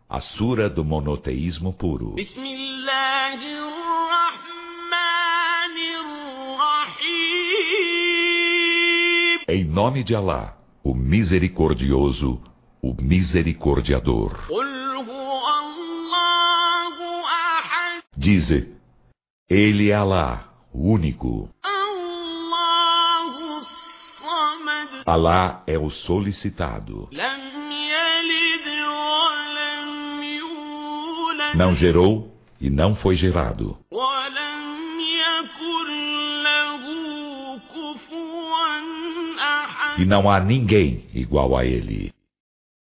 A Sura do Monoteísmo Puro. Em nome de Alá, o Misericordioso, o Misericordiador. Dize, Ele é Alá, o único. Alá é o solicitado. Não gerou e não foi gerado. E não há ninguém igual a ele.